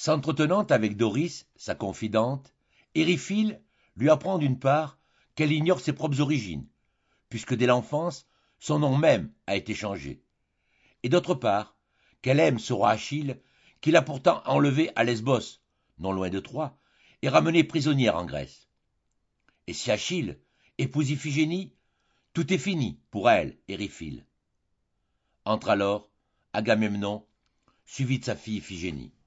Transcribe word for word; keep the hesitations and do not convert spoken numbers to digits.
S'entretenant avec Doris, sa confidente, Éryphile lui apprend d'une part qu'elle ignore ses propres origines, puisque dès l'enfance, son nom même a été changé, et d'autre part qu'elle aime ce roi Achille qu'il a pourtant enlevé à Lesbos, non loin de Troie, et ramené prisonnière en Grèce. Et si Achille épouse Iphigénie, tout est fini pour elle, Éryphile. Entre alors Agamemnon, suivi de sa fille Iphigénie.